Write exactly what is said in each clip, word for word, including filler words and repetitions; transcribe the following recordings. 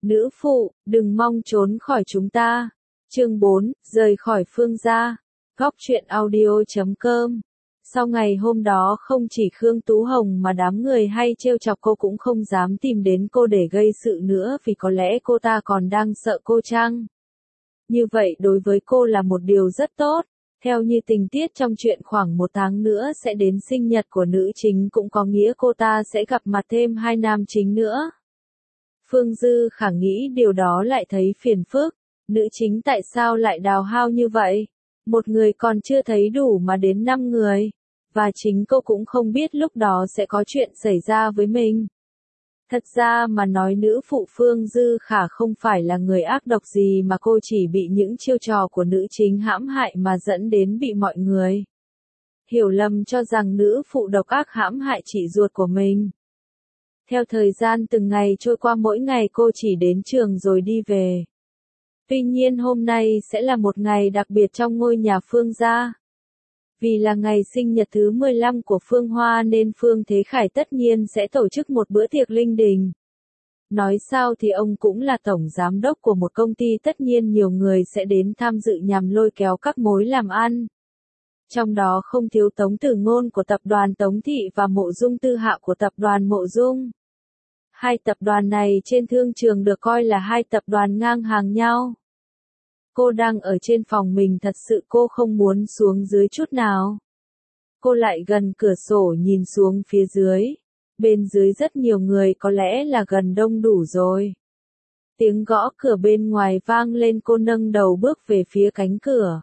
Nữ phụ, đừng mong trốn khỏi chúng ta. Chương bốn, rời khỏi Phương gia. Góc truyện audio chấm com. Sau ngày hôm đó không chỉ Khương Tú Hồng mà đám người hay trêu chọc cô cũng không dám tìm đến cô để gây sự nữa vì có lẽ cô ta còn đang sợ cô chăng? Như vậy đối với cô là một điều rất tốt. Theo như tình tiết trong chuyện khoảng một tháng nữa sẽ đến sinh nhật của nữ chính cũng có nghĩa cô ta sẽ gặp mặt thêm hai nam chính nữa. Phương Dư Khả nghĩ điều đó lại thấy phiền phức. Nữ chính tại sao lại đào hao như vậy? Một người còn chưa thấy đủ mà đến năm người. Và chính cô cũng không biết lúc đó sẽ có chuyện xảy ra với mình. Thật ra mà nói nữ phụ Phương Dư Khả không phải là người ác độc gì mà cô chỉ bị những chiêu trò của nữ chính hãm hại mà dẫn đến bị mọi người hiểu lầm cho rằng nữ phụ độc ác hãm hại chị ruột của mình. Theo thời gian từng ngày trôi qua mỗi ngày cô chỉ đến trường rồi đi về. Tuy nhiên hôm nay sẽ là một ngày đặc biệt trong ngôi nhà Phương gia. Vì là ngày sinh nhật thứ mười lăm của Phương Hoa nên Phương Thế Khải tất nhiên sẽ tổ chức một bữa tiệc linh đình. Nói sao thì ông cũng là tổng giám đốc của một công ty, tất nhiên nhiều người sẽ đến tham dự nhằm lôi kéo các mối làm ăn. Trong đó không thiếu Tống Tử Ngôn của tập đoàn Tống Thị và Mộ Dung Tư Hạo của tập đoàn Mộ Dung. Hai tập đoàn này trên thương trường được coi là hai tập đoàn ngang hàng nhau. Cô đang ở trên phòng mình, thật sự cô không muốn xuống dưới chút nào. Cô lại gần cửa sổ nhìn xuống phía dưới. Bên dưới rất nhiều người, có lẽ là gần đông đủ rồi. Tiếng gõ cửa bên ngoài vang lên, cô nâng đầu bước về phía cánh cửa.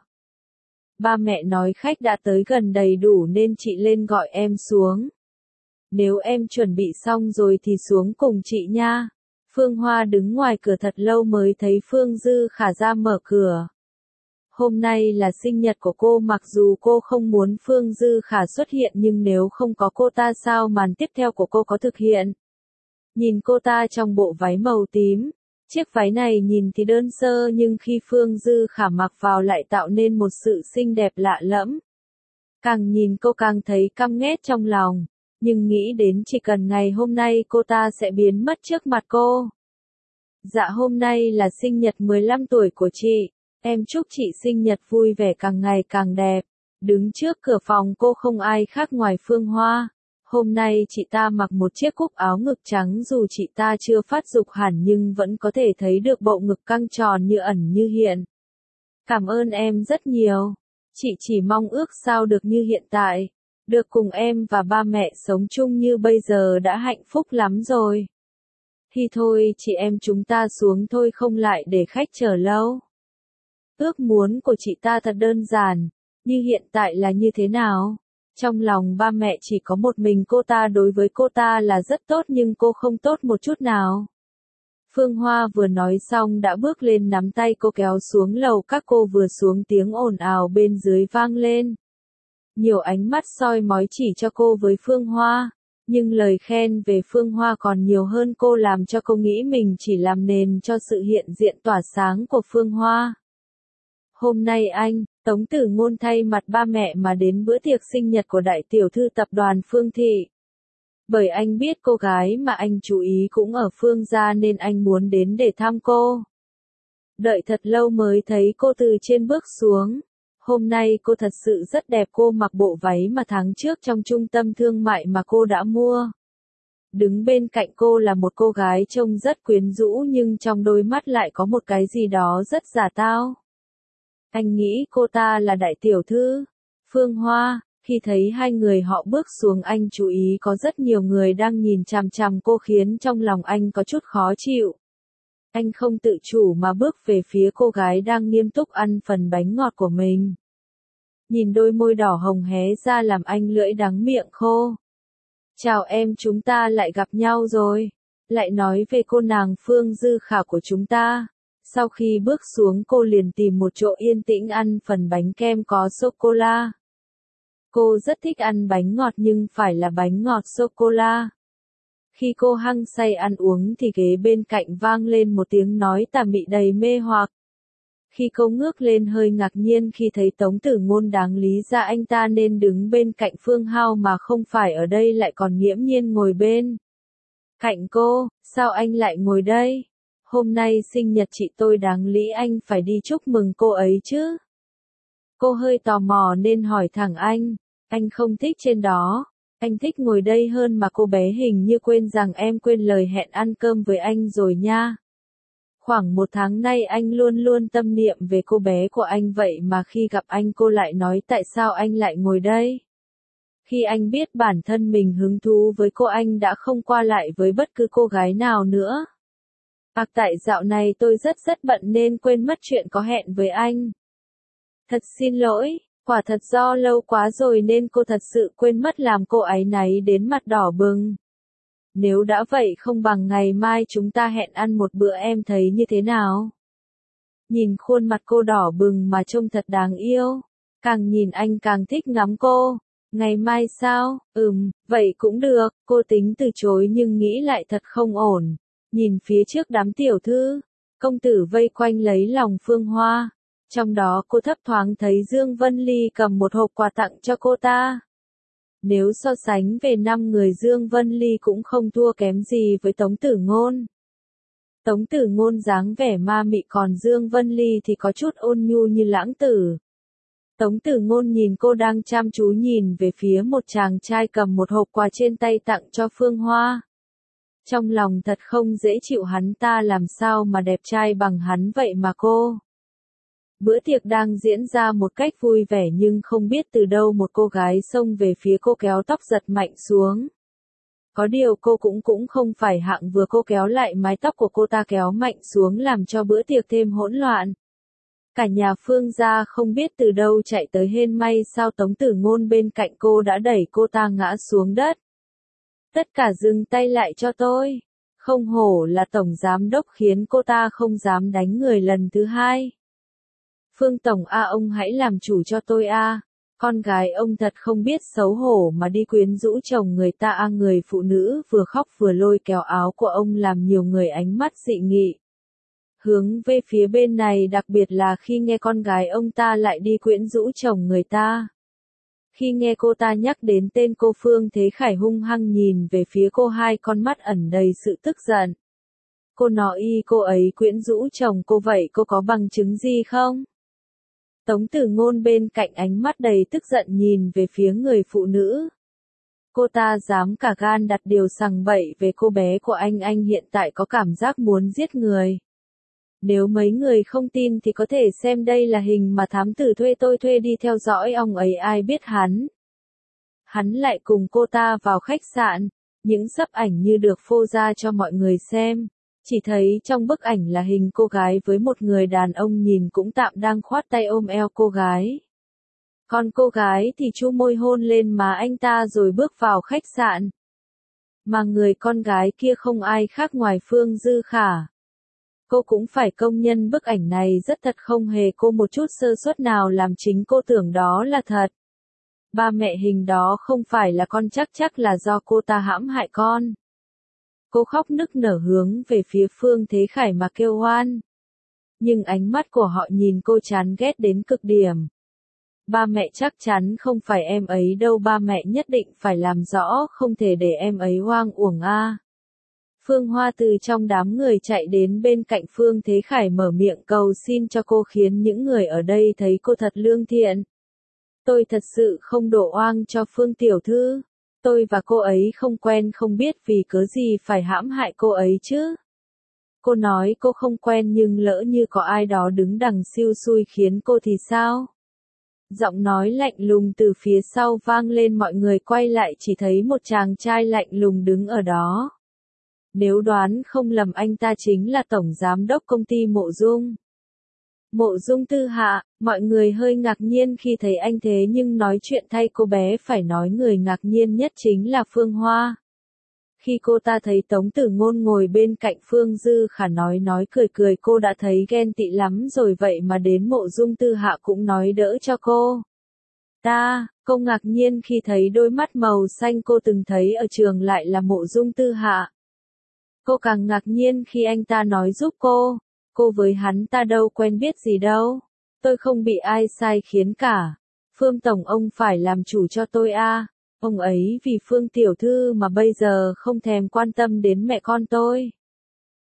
Ba mẹ nói khách đã tới gần đầy đủ nên chị lên gọi em xuống. Nếu em chuẩn bị xong rồi thì xuống cùng chị nha. Phương Hoa đứng ngoài cửa thật lâu mới thấy Phương Dư Khả ra mở cửa. Hôm nay là sinh nhật của cô, mặc dù cô không muốn Phương Dư Khả xuất hiện nhưng nếu không có cô ta sao màn tiếp theo của cô có thực hiện. Nhìn cô ta trong bộ váy màu tím. Chiếc váy này nhìn thì đơn sơ nhưng khi Phương Dư Khả mặc vào lại tạo nên một sự xinh đẹp lạ lẫm. Càng nhìn cô càng thấy căm ghét trong lòng. Nhưng nghĩ đến chỉ cần ngày hôm nay cô ta sẽ biến mất trước mặt cô. Dạ hôm nay là sinh nhật mười lăm tuổi của chị. Em chúc chị sinh nhật vui vẻ, càng ngày càng đẹp. Đứng trước cửa phòng cô không ai khác ngoài Phương Hoa. Hôm nay chị ta mặc một chiếc cúc áo ngực trắng, dù chị ta chưa phát dục hẳn nhưng vẫn có thể thấy được bộ ngực căng tròn như ẩn như hiện. Cảm ơn em rất nhiều. Chị chỉ mong ước sao được như hiện tại. Được cùng em và ba mẹ sống chung như bây giờ đã hạnh phúc lắm rồi. Thì thôi chị em chúng ta xuống thôi, không lại để khách chờ lâu. Ước muốn của chị ta thật đơn giản, như hiện tại là như thế nào? Trong lòng ba mẹ chỉ có một mình cô ta, đối với cô ta là rất tốt nhưng cô không tốt một chút nào. Phương Hoa vừa nói xong đã bước lên nắm tay cô kéo xuống lầu, các cô vừa xuống tiếng ồn ào bên dưới vang lên. Nhiều ánh mắt soi mói chỉ cho cô với Phương Hoa, nhưng lời khen về Phương Hoa còn nhiều hơn, cô làm cho cô nghĩ mình chỉ làm nền cho sự hiện diện tỏa sáng của Phương Hoa. Hôm nay anh, Tống Tử Ngôn thay mặt ba mẹ mà đến bữa tiệc sinh nhật của đại tiểu thư tập đoàn Phương Thị. Bởi anh biết cô gái mà anh chú ý cũng ở Phương gia nên anh muốn đến để thăm cô. Đợi thật lâu mới thấy cô từ trên bước xuống. Hôm nay cô thật sự rất đẹp, cô mặc bộ váy mà tháng trước trong trung tâm thương mại mà cô đã mua. Đứng bên cạnh cô là một cô gái trông rất quyến rũ nhưng trong đôi mắt lại có một cái gì đó rất giả tao. Anh nghĩ cô ta là đại tiểu thư Phương Hoa. Khi thấy hai người họ bước xuống anh chú ý có rất nhiều người đang nhìn chằm chằm cô khiến trong lòng anh có chút khó chịu. Anh không tự chủ mà bước về phía cô gái đang nghiêm túc ăn phần bánh ngọt của mình. Nhìn đôi môi đỏ hồng hé ra làm anh lưỡi đắng miệng khô. Chào em, chúng ta lại gặp nhau rồi. Lại nói về cô nàng Phương Dư Khả của chúng ta. Sau khi bước xuống cô liền tìm một chỗ yên tĩnh ăn phần bánh kem có sô-cô-la. Cô rất thích ăn bánh ngọt nhưng phải là bánh ngọt sô-cô-la. Khi cô hăng say ăn uống thì ghế bên cạnh vang lên một tiếng nói tà mị đầy mê hoặc. Khi cô ngước lên hơi ngạc nhiên khi thấy Tống Tử Ngôn, đáng lý ra anh ta nên đứng bên cạnh Phương Hao mà không phải ở đây lại còn nghiễm nhiên ngồi bên cạnh cô, sao anh lại ngồi đây? Hôm nay sinh nhật chị tôi đáng lý anh phải đi chúc mừng cô ấy chứ. Cô hơi tò mò nên hỏi thẳng anh, anh không thích trên đó, anh thích ngồi đây hơn mà. Cô bé hình như quên rằng em quên lời hẹn ăn cơm với anh rồi nha. Khoảng một tháng nay anh luôn luôn tâm niệm về cô bé của anh, vậy mà khi gặp anh cô lại nói tại sao anh lại ngồi đây. Khi anh biết bản thân mình hứng thú với cô, anh đã không qua lại với bất cứ cô gái nào nữa. Hoặc tại dạo này tôi rất rất bận nên quên mất chuyện có hẹn với anh. Thật xin lỗi, quả thật do lâu quá rồi nên cô thật sự quên mất, làm cô áy náy đến mặt đỏ bừng. Nếu đã vậy không bằng ngày mai chúng ta hẹn ăn một bữa, em thấy như thế nào? Nhìn khuôn mặt cô đỏ bừng mà trông thật đáng yêu. Càng nhìn anh càng thích ngắm cô. Ngày mai sao? Ừm, vậy cũng được. Cô tính từ chối nhưng nghĩ lại thật không ổn. Nhìn phía trước đám tiểu thư, công tử vây quanh lấy lòng Phương Hoa. Trong đó cô thấp thoáng thấy Dương Vân Ly cầm một hộp quà tặng cho cô ta. Nếu so sánh về năm người, Dương Vân Ly cũng không thua kém gì với Tống Tử Ngôn. Tống Tử Ngôn dáng vẻ ma mị, còn Dương Vân Ly thì có chút ôn nhu như lãng tử. Tống Tử Ngôn nhìn cô đang chăm chú nhìn về phía một chàng trai cầm một hộp quà trên tay tặng cho Phương Hoa. Trong lòng thật không dễ chịu, hắn ta làm sao mà đẹp trai bằng hắn vậy mà cô. Bữa tiệc đang diễn ra một cách vui vẻ nhưng không biết từ đâu một cô gái xông về phía cô, kéo tóc giật mạnh xuống. Có điều cô cũng cũng không phải hạng vừa, cô kéo lại mái tóc của cô ta kéo mạnh xuống làm cho bữa tiệc thêm hỗn loạn. Cả nhà Phương gia không biết từ đâu chạy tới, hên may sao Tống Tử Ngôn bên cạnh cô đã đẩy cô ta ngã xuống đất. Tất cả dừng tay lại cho tôi. Không hổ là tổng giám đốc, khiến cô ta không dám đánh người lần thứ hai. Phương tổng a, ông hãy làm chủ cho tôi a. Con gái ông thật không biết xấu hổ mà đi quyến rũ chồng người ta a. Người phụ nữ vừa khóc vừa lôi kéo áo của ông làm nhiều người ánh mắt dị nghị hướng về phía bên này, đặc biệt là khi nghe con gái ông ta lại đi quyến rũ chồng người ta. Khi nghe cô ta nhắc đến tên cô, Phương Thế Khải hung hăng nhìn về phía cô, hai con mắt ẩn đầy sự tức giận. Cô nói y cô ấy quyến rũ chồng cô, vậy cô có bằng chứng gì không? Tống Tử Ngôn bên cạnh ánh mắt đầy tức giận nhìn về phía người phụ nữ. Cô ta dám cả gan đặt điều sằng bậy về cô bé của anh, anh hiện tại có cảm giác muốn giết người. Nếu mấy người không tin thì có thể xem đây là hình mà thám tử thuê tôi thuê đi theo dõi ông ấy, ai biết hắn. Hắn lại cùng cô ta vào khách sạn, những sấp ảnh như được phô ra cho mọi người xem. Chỉ thấy trong bức ảnh là hình cô gái với một người đàn ông nhìn cũng tạm đang khoát tay ôm eo cô gái. Còn cô gái thì chu môi hôn lên má anh ta rồi bước vào khách sạn. Mà người con gái kia không ai khác ngoài Phương Dư Khả. Cô cũng phải công nhận bức ảnh này rất thật, không hề có một chút sơ suất nào làm chính cô tưởng đó là thật. Ba mẹ hình đó không phải là con, chắc chắc là do cô ta hãm hại con. Cô khóc nức nở hướng về phía Phương Thế Khải mà kêu oan. Nhưng ánh mắt của họ nhìn cô chán ghét đến cực điểm. Ba mẹ chắc chắn không phải em ấy đâu, ba mẹ nhất định phải làm rõ, không thể để em ấy hoang uổng a. Phương Hoa từ trong đám người chạy đến bên cạnh Phương Thế Khải mở miệng cầu xin cho cô, khiến những người ở đây thấy cô thật lương thiện. Tôi thật sự không đổ oan cho Phương tiểu thư. Tôi và cô ấy không quen, không biết vì cớ gì phải hãm hại cô ấy chứ. Cô nói cô không quen, nhưng lỡ như có ai đó đứng đằng siêu xui khiến cô thì sao? Giọng nói lạnh lùng từ phía sau vang lên, mọi người quay lại chỉ thấy một chàng trai lạnh lùng đứng ở đó. Nếu đoán không lầm anh ta chính là tổng giám đốc công ty Mộ Dung. Mộ Dung Tư Hạ, mọi người hơi ngạc nhiên khi thấy anh, thế nhưng nói chuyện thay cô bé phải nói người ngạc nhiên nhất chính là Phương Hoa. Khi cô ta thấy Tống Tử Ngôn ngồi bên cạnh Phương Dư Khả nói nói cười cười, cô đã thấy ghen tị lắm rồi, vậy mà đến Mộ Dung Tư Hạ cũng nói đỡ cho cô. Ta, cô ngạc nhiên khi thấy đôi mắt màu xanh cô từng thấy ở trường lại là Mộ Dung Tư Hạ. Cô càng ngạc nhiên khi anh ta nói giúp cô. Cô với hắn ta đâu quen biết gì đâu. Tôi không bị ai sai khiến cả. Phương tổng, ông phải làm chủ cho tôi a. Ông ấy vì Phương tiểu thư mà bây giờ không thèm quan tâm đến mẹ con tôi.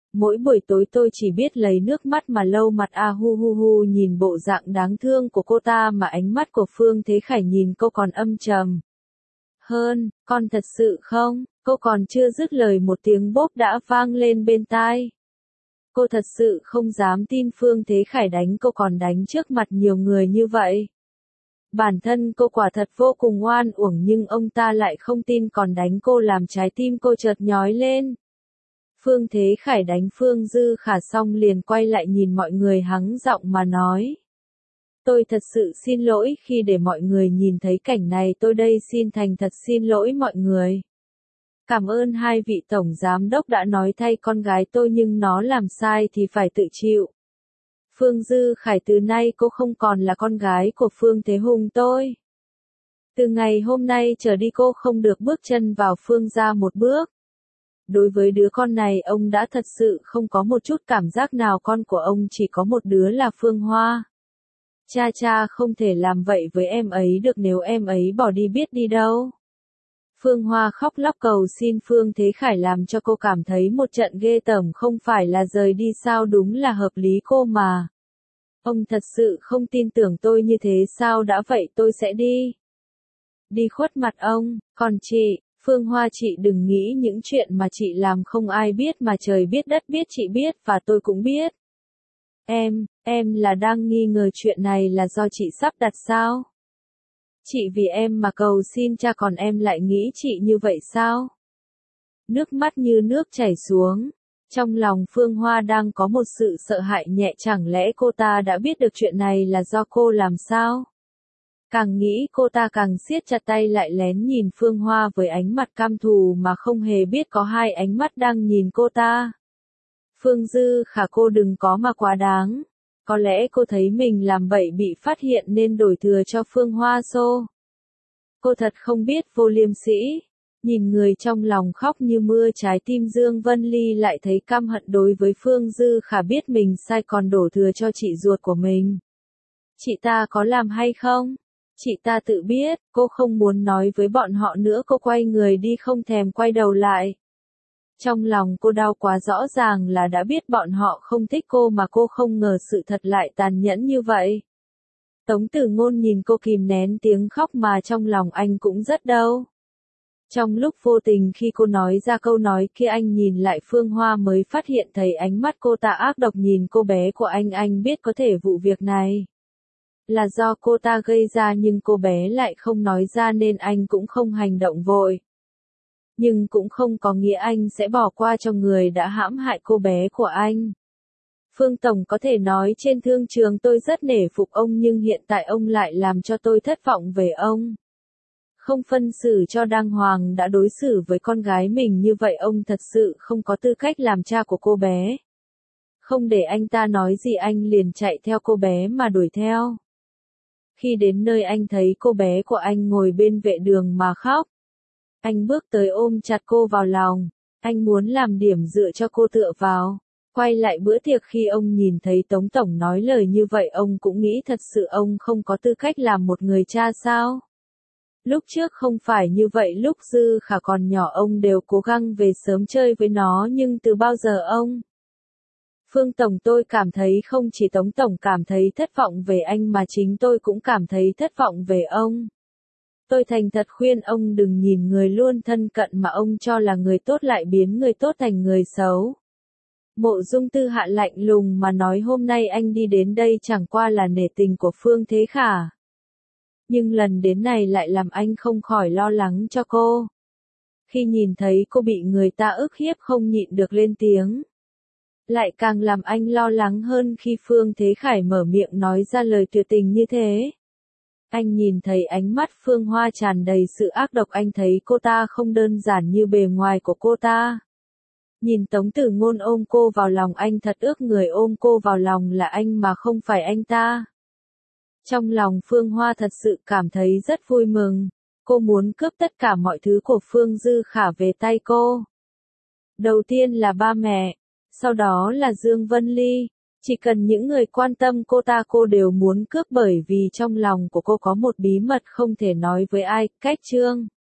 Mỗi buổi tối tôi chỉ biết lấy nước mắt mà lau mặt a hu hu hu nhìn bộ dạng đáng thương của cô ta mà ánh mắt của Phương Thế Khải nhìn cô còn âm trầm hơn, con thật sự không? Cô còn chưa dứt lời một tiếng bốp đã vang lên bên tai. Cô thật sự không dám tin Phương Thế Khải đánh cô còn đánh trước mặt nhiều người như vậy. Bản thân cô quả thật vô cùng oan uổng nhưng ông ta lại không tin còn đánh cô làm trái tim cô chợt nhói lên. Phương Thế Khải đánh Phương Dư Khả xong liền quay lại nhìn mọi người hắng giọng mà nói. Tôi thật sự xin lỗi khi để mọi người nhìn thấy cảnh này, tôi đây xin thành thật xin lỗi mọi người. Cảm ơn hai vị tổng giám đốc đã nói thay con gái tôi nhưng nó làm sai thì phải tự chịu. Phương Dư Khải, từ nay cô không còn là con gái của Phương Thế Hùng tôi. Từ ngày hôm nay trở đi cô không được bước chân vào Phương gia một bước. Đối với đứa con này ông đã thật sự không có một chút cảm giác nào, con của ông chỉ có một đứa là Phương Hoa. Cha cha không thể làm vậy với em ấy được, nếu em ấy bỏ đi biết đi đâu. Phương Hoa khóc lóc cầu xin Phương Thế Khải làm cho cô cảm thấy một trận ghê tởm, không phải là rời đi sao, đúng là hợp lý cô mà. Ông thật sự không tin tưởng tôi như thế sao, đã vậy tôi sẽ đi. Đi khuất mặt ông, còn chị, Phương Hoa chị đừng nghĩ những chuyện mà chị làm không ai biết mà trời biết đất biết, chị biết và tôi cũng biết. Em, em là đang nghi ngờ chuyện này là do chị sắp đặt sao? Chị vì em mà cầu xin cha còn em lại nghĩ chị như vậy sao? Nước mắt như nước chảy xuống. Trong lòng Phương Hoa đang có một sự sợ hãi nhẹ, chẳng lẽ cô ta đã biết được chuyện này là do cô làm sao? Càng nghĩ cô ta càng siết chặt tay lại lén nhìn Phương Hoa với ánh mặt căm thù mà không hề biết có hai ánh mắt đang nhìn cô ta. Phương Dư Khả, cô đừng có mà quá đáng. Có lẽ cô thấy mình làm bậy bị phát hiện nên đổi thừa cho Phương Hoa xô. Cô thật không biết vô liêm sĩ. Nhìn người trong lòng khóc như mưa, trái tim Dương Vân Ly lại thấy căm hận đối với Phương Dư Khả, biết mình sai còn đổ thừa cho chị ruột của mình. Chị ta có làm hay không? Chị ta tự biết, cô không muốn nói với bọn họ nữa, cô quay người đi không thèm quay đầu lại. Trong lòng cô đau quá, rõ ràng là đã biết bọn họ không thích cô mà cô không ngờ sự thật lại tàn nhẫn như vậy. Tống Tử Ngôn nhìn cô kìm nén tiếng khóc mà trong lòng anh cũng rất đau. Trong lúc vô tình khi cô nói ra câu nói kia, anh nhìn lại Phương Hoa mới phát hiện thấy ánh mắt cô ta ác độc nhìn cô bé của anh. Anh biết có thể vụ việc này là do cô ta gây ra nhưng cô bé lại không nói ra nên anh cũng không hành động vội. Nhưng cũng không có nghĩa anh sẽ bỏ qua cho người đã hãm hại cô bé của anh. Phương Tổng có thể nói trên thương trường tôi rất nể phục ông nhưng hiện tại ông lại làm cho tôi thất vọng về ông. Không phân xử cho đàng hoàng đã đối xử với con gái mình như vậy, ông thật sự không có tư cách làm cha của cô bé. Không để anh ta nói gì anh liền chạy theo cô bé mà đuổi theo. Khi đến nơi anh thấy cô bé của anh ngồi bên vệ đường mà khóc. Anh bước tới ôm chặt cô vào lòng, anh muốn làm điểm dựa cho cô tựa vào. Quay lại bữa tiệc khi ông nhìn thấy Tống Tổng nói lời như vậy ông cũng nghĩ thật sự ông không có tư cách làm một người cha sao? Lúc trước không phải như vậy, lúc Dư Khả còn nhỏ ông đều cố gắng về sớm chơi với nó nhưng từ bao giờ ông? Phương Tổng, tôi cảm thấy không chỉ Tống Tổng cảm thấy thất vọng về anh mà chính tôi cũng cảm thấy thất vọng về ông. Tôi thành thật khuyên ông đừng nhìn người luôn thân cận mà ông cho là người tốt lại biến người tốt thành người xấu. Mộ Dung Tư Hạ lạnh lùng mà nói, hôm nay anh đi đến đây chẳng qua là nể tình của Phương Thế Khả. Nhưng lần đến này lại làm anh không khỏi lo lắng cho cô. Khi nhìn thấy cô bị người ta ức hiếp không nhịn được lên tiếng. Lại càng làm anh lo lắng hơn khi Phương Thế Khải mở miệng nói ra lời tuyệt tình như thế. Anh nhìn thấy ánh mắt Phương Hoa tràn đầy sự ác độc, anh thấy cô ta không đơn giản như bề ngoài của cô ta. Nhìn Tống Tử Ngôn ôm cô vào lòng anh thật ước người ôm cô vào lòng là anh mà không phải anh ta. Trong lòng Phương Hoa thật sự cảm thấy rất vui mừng. Cô muốn cướp tất cả mọi thứ của Phương Dư Khả về tay cô. Đầu tiên là ba mẹ, sau đó là Dương Vân Ly. Chỉ cần những người quan tâm cô ta cô đều muốn cướp bởi vì trong lòng của cô có một bí mật không thể nói với ai. Cách chương